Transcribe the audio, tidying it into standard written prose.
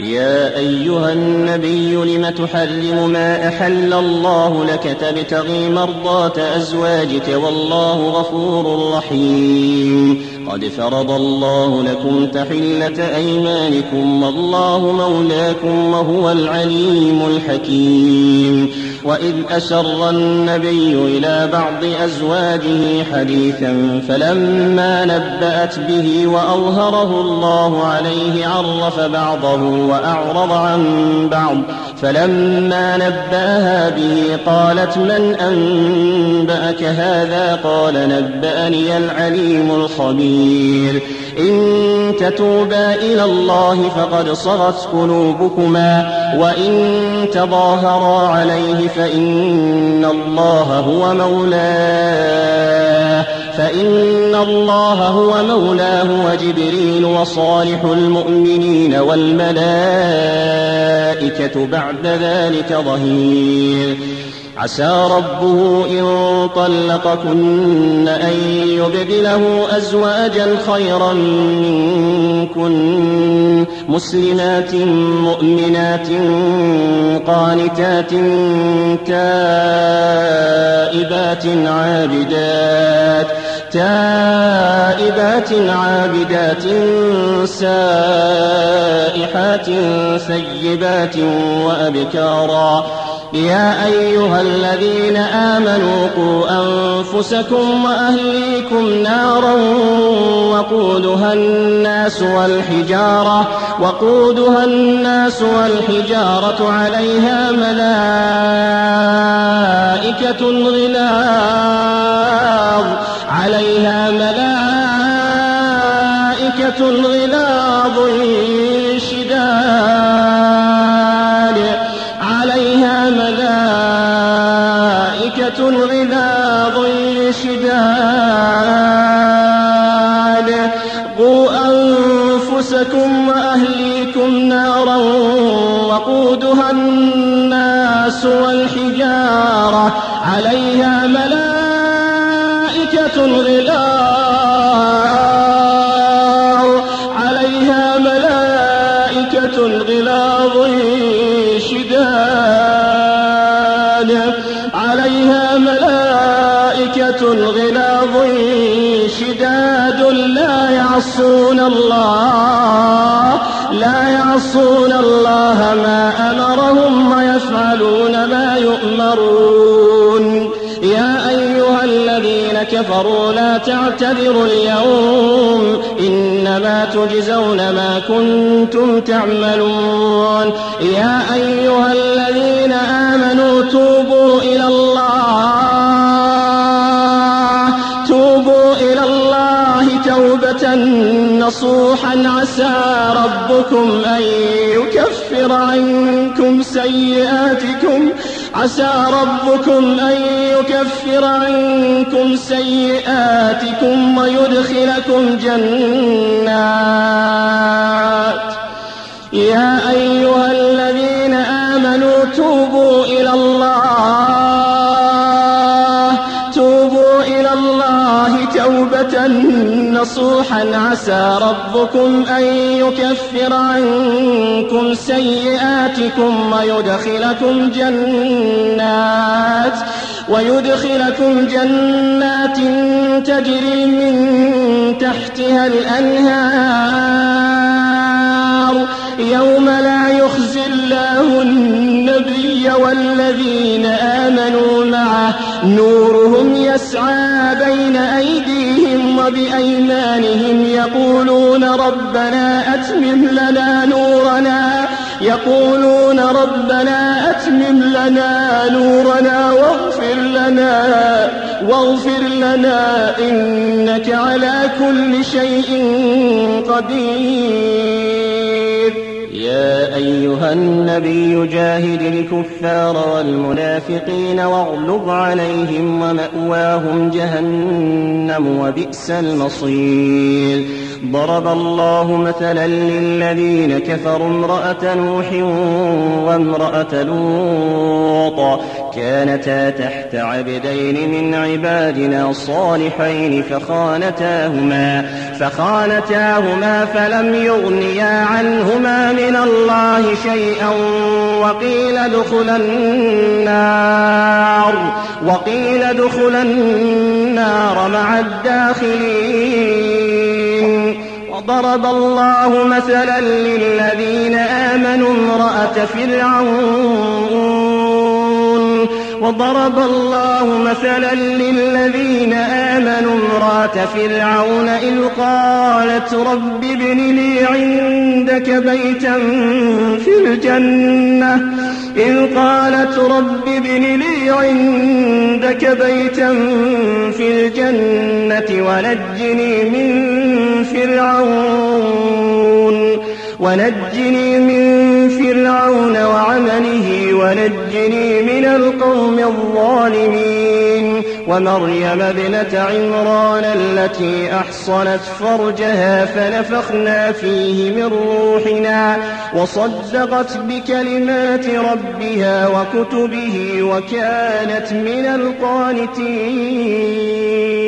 يا أيها النبي لم تحرم ما أحل الله لك تبتغي مرضات أزواجك والله غفور رحيم قد فرض الله لكم تحلة أيمانكم والله مولاكم وهو العليم الحكيم وإذ أسر النبي إلى بعض أزواجه حديثا فلما نبأت به وأظهره الله عليه عرف بعضه وأعرض عن بعض فلما نبأها به قالت من أنبأك هذا قال نبأني العليم الخبير إن تتوبا إلى الله فقد صغت قلوبكما وإن تظاهرا عليه فإن الله هو مولاه وجبريل وصالح المؤمنين والملائكة بعد ذلك ظهير عسى ربه إن طلقكن أن يبدله أزواجا خيرا منكن مسلمات مؤمنات قانتات تائبات عابدات سائحات ثيبات وأبكارا يا أيها الذين آمنوا قوا أنفسكم وأهليكم نارا وقودها الناس والحجارة عليها ملائكة غلاظ شداد قوا أنفسكم وأهليكم نارا وقودها الناس والحجارة عليها ملائكة غلاظ شداد لا يعصون الله ما أمرهم ويفعلون ما يؤمرون يا أيها الذين كفروا لا تعتذروا اليوم إنما تجزون ما كنتم تعملون يا أيها الذين آمنوا توبوا إلى الله توبة نصوحا عسى ربكم أن يكفر عنكم سيئاتكم ويدخلكم جنات يا أيها الذين آمنوا توبوا إلى الله توبة نصوحا عسى ربكم أن يكفر عنكم سيئاتكم ويدخلكم جنات تجري من تحتها الأنهار يوم لا يخزي الله النبي والذين آمنوا معه نورهم يسعى بين أيديهم وبأيمانهم يقولون ربنا أتمم لنا نورنا واغفر لنا إنك على كل شيء قدير يا أيها النبي جاهد الكفار والمنافقين واغلظ عليهم ومأواهم جهنم وبئس المصير ضرب الله مثلا للذين كفروا امرأة نوح وامرأة لوط كانتا تحت عبدين من عبادنا صالحين فخانتاهما فلم يغنيا عنهما من الله شيئا وقيل ادخلا النار مع الداخلين. وضرب الله مثلا للذين آمنوا امرأة فرعون إذ قالت رب ابن لي عندك بيتا في الجنة ونجني من فرعون وعمله ونجني من القوم الظالمين. ومريم ابنة عمران التي أحصنت فرجها فنفخنا فيه من روحنا وصدقت بكلمات ربها وكتبه وكانت من القانتين.